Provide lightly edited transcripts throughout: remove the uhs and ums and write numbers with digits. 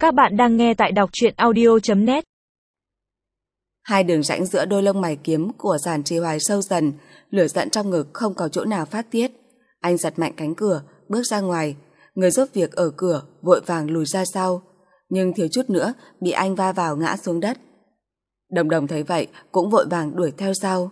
Các bạn đang nghe tại đọc truyện audio.net. Hai đường rãnh giữa đôi lông mày kiếm của Giản Trì Hoài sâu dần, lửa giận trong ngực không có chỗ nào phát tiết. Anh giật mạnh cánh cửa, bước ra ngoài. Người giúp việc ở cửa vội vàng lùi ra sau, nhưng thiếu chút nữa bị anh va vào ngã xuống đất. Đồng Đồng thấy vậy cũng vội vàng đuổi theo sau.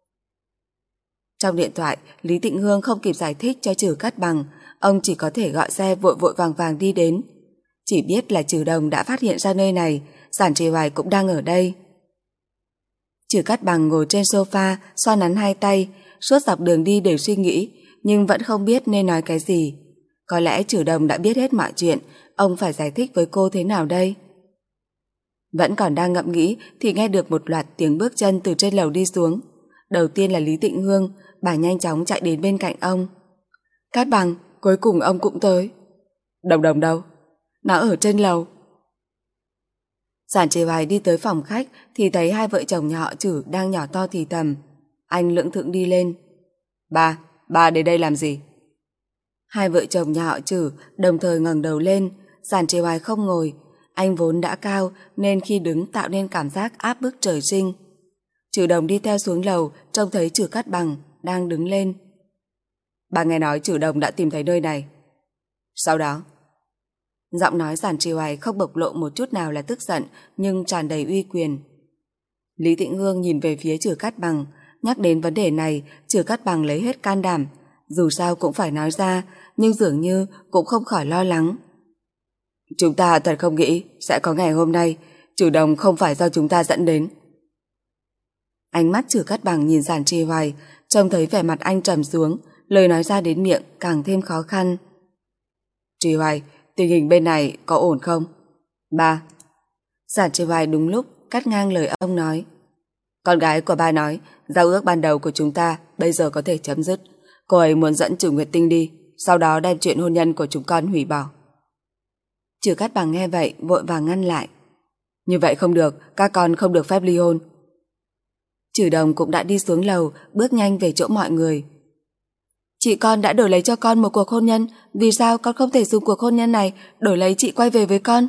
Trong điện thoại, Lý Tịnh Hương không kịp giải thích cho Trử Cát Bằng, ông chỉ có thể gọi xe vội vội vàng vàng đi đến. Chỉ biết là Trử Đồng đã phát hiện ra nơi này, Giản Trì Hoài cũng đang ở đây. Trử Cát Bằng ngồi trên sofa, xoa nắn hai tay, suốt dọc đường đi đều suy nghĩ, nhưng vẫn không biết nên nói cái gì. Có lẽ Trử Đồng đã biết hết mọi chuyện, ông phải giải thích với cô thế nào đây? Vẫn còn đang ngẫm nghĩ thì nghe được một loạt tiếng bước chân từ trên lầu đi xuống. Đầu tiên là Lý Tịnh Hương, bà nhanh chóng chạy đến bên cạnh ông. Cát Bằng, cuối cùng ông cũng tới. Đồng Đồng đâu? Nó ở trên lầu. Giản Trì Hoài đi tới phòng khách thì thấy hai vợ chồng nhà họ Trử đang nhỏ to thì thầm. Anh lững thững đi lên. Ba đến đây làm gì? Hai vợ chồng nhà họ Trử đồng thời ngẩng đầu lên. Giản Trì Hoài không ngồi, anh vốn đã cao nên khi đứng tạo nên cảm giác áp bức trời sinh. Trử Đồng đi theo xuống lầu, trông thấy Trử Cát Bằng đang đứng lên. Bà nghe nói Trử Đồng đã tìm thấy nơi này. Sau đó, giọng nói Giản Trì Hoài không bộc lộ một chút nào là tức giận, nhưng tràn đầy uy quyền. Lý Tịnh Hương nhìn về phía Trử Cát Bằng, nhắc đến vấn đề này, Trử Cát Bằng lấy hết can đảm, dù sao cũng phải nói ra, nhưng dường như cũng không khỏi lo lắng. Chúng ta thật không nghĩ sẽ có ngày hôm nay, Trử Đồng không phải do chúng ta dẫn đến. Ánh mắt Trử Cát Bằng nhìn Giản Trì Hoài, trông thấy vẻ mặt anh trầm xuống, lời nói ra đến miệng càng thêm khó khăn. Trì Hoài, tình hình bên này có ổn không? Ba. Giản Trì Hoài đúng lúc cắt ngang lời ông nói. Con gái của ba nói, giao ước ban đầu của chúng ta bây giờ có thể chấm dứt. Cô ấy muốn dẫn Trử Nguyệt Tinh đi, sau đó đem chuyện hôn nhân của chúng con hủy bỏ. Trử Cát Bằng nghe vậy vội vàng ngăn lại. Như vậy không được, các con không được phép ly hôn. Trử Đồng cũng đã đi xuống lầu, bước nhanh về chỗ mọi người. Chị con đã đổi lấy cho con một cuộc hôn nhân, vì sao con không thể dùng cuộc hôn nhân này đổi lấy chị quay về với con?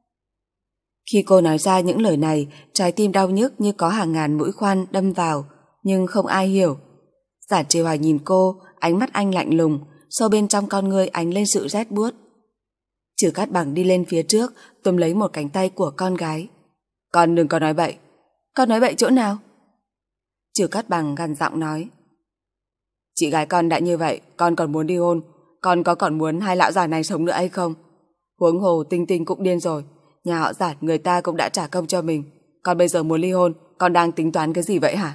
Khi cô nói ra những lời này, trái tim đau nhức như có hàng ngàn mũi khoan đâm vào, nhưng không ai hiểu. Giản Trì Hoài nhìn cô, ánh mắt anh lạnh lùng, sâu bên trong con ngươi ánh lên sự rét buốt. Trử Cát Bằng đi lên phía trước, túm lấy một cánh tay của con gái. Con đừng có nói bậy. Con nói bậy chỗ nào? Trử Cát Bằng gằn giọng nói. Chị gái con đã như vậy, con còn muốn đi hôn, con có còn muốn hai lão già này sống nữa hay không? Huống hồ Tinh Tinh cũng điên rồi, nhà họ Giản người ta cũng đã trả công cho mình, con bây giờ muốn ly hôn, con đang tính toán cái gì vậy hả?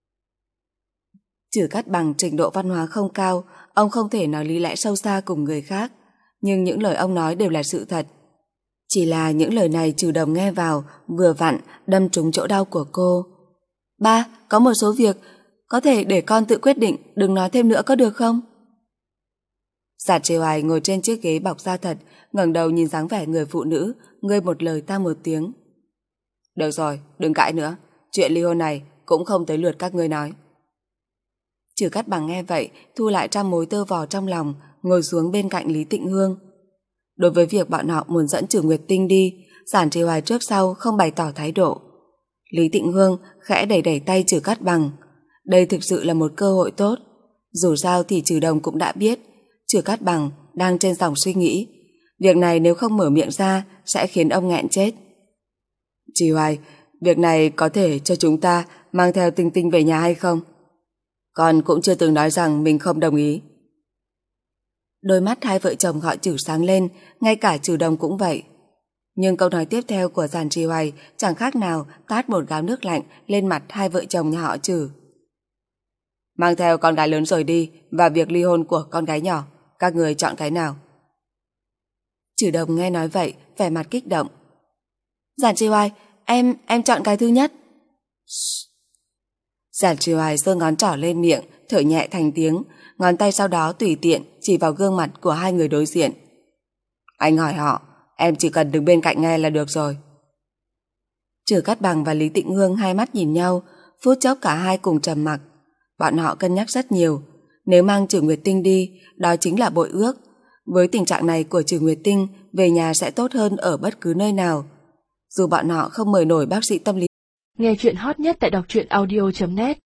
Trử Cát Bằng trình độ văn hóa không cao, ông không thể nói lý lẽ sâu xa cùng người khác, nhưng những lời ông nói đều là sự thật. Chỉ là những lời này Trử Đồng nghe vào vừa vặn đâm trúng chỗ đau của cô. Ba, có một số việc có thể để con tự quyết định, đừng nói thêm nữa có được không? Giản Trì Hoài ngồi trên chiếc ghế bọc da thật, ngẩng đầu nhìn dáng vẻ người phụ nữ, ngươi một lời ta một tiếng. Được rồi, đừng cãi nữa, chuyện ly hôn này cũng không tới lượt các ngươi nói. Trử Cát Bằng nghe vậy, thu lại trăm mối tơ vò trong lòng, ngồi xuống bên cạnh Lý Tịnh Hương. Đối với việc bọn họ muốn dẫn Trử Nguyệt Tinh đi, Giản Trì Hoài trước sau không bày tỏ thái độ. Lý Tịnh Hương khẽ đẩy đẩy tay Trử Cát Bằng. Đây thực sự là một cơ hội tốt. Dù sao thì Trử Đồng cũng đã biết Trử Cát Bằng đang trên dòng suy nghĩ. Việc này nếu không mở miệng ra sẽ khiến ông nghẹn chết. Trì Hoài, việc này có thể cho chúng ta mang theo Tinh Tinh về nhà hay không? Con cũng chưa từng nói rằng mình không đồng ý. Đôi mắt hai vợ chồng họ Trử sáng lên, ngay cả Trử Đồng cũng vậy. Nhưng câu nói tiếp theo của Giản Trì Hoài chẳng khác nào tát một gáo nước lạnh lên mặt hai vợ chồng nhà họ Trử. Mang theo con gái lớn rồi đi và việc ly hôn của con gái nhỏ, các người chọn cái nào? Trử Đồng nghe nói vậy, vẻ mặt kích động. Giản Trì Hoài, em chọn cái thứ nhất. Giản Trì Hoài giơ ngón trỏ lên miệng, thở nhẹ thành tiếng, ngón tay sau đó tùy tiện chỉ vào gương mặt của hai người đối diện. Anh hỏi họ, em chỉ cần đứng bên cạnh nghe là được rồi. Trử Cát Bằng và Lý Tịnh Hương hai mắt nhìn nhau, phút chốc cả hai cùng trầm mặc. Bọn họ cân nhắc rất nhiều. Nếu mang Trử Nguyệt Tinh đi, đó chính là bội ước. Với tình trạng này của Trừ Nguyệt Tinh, về nhà sẽ tốt hơn ở bất cứ nơi nào. Dù bọn họ không mời nổi bác sĩ tâm lý. Nghe chuyện hot nhất tại đọc truyện audio.net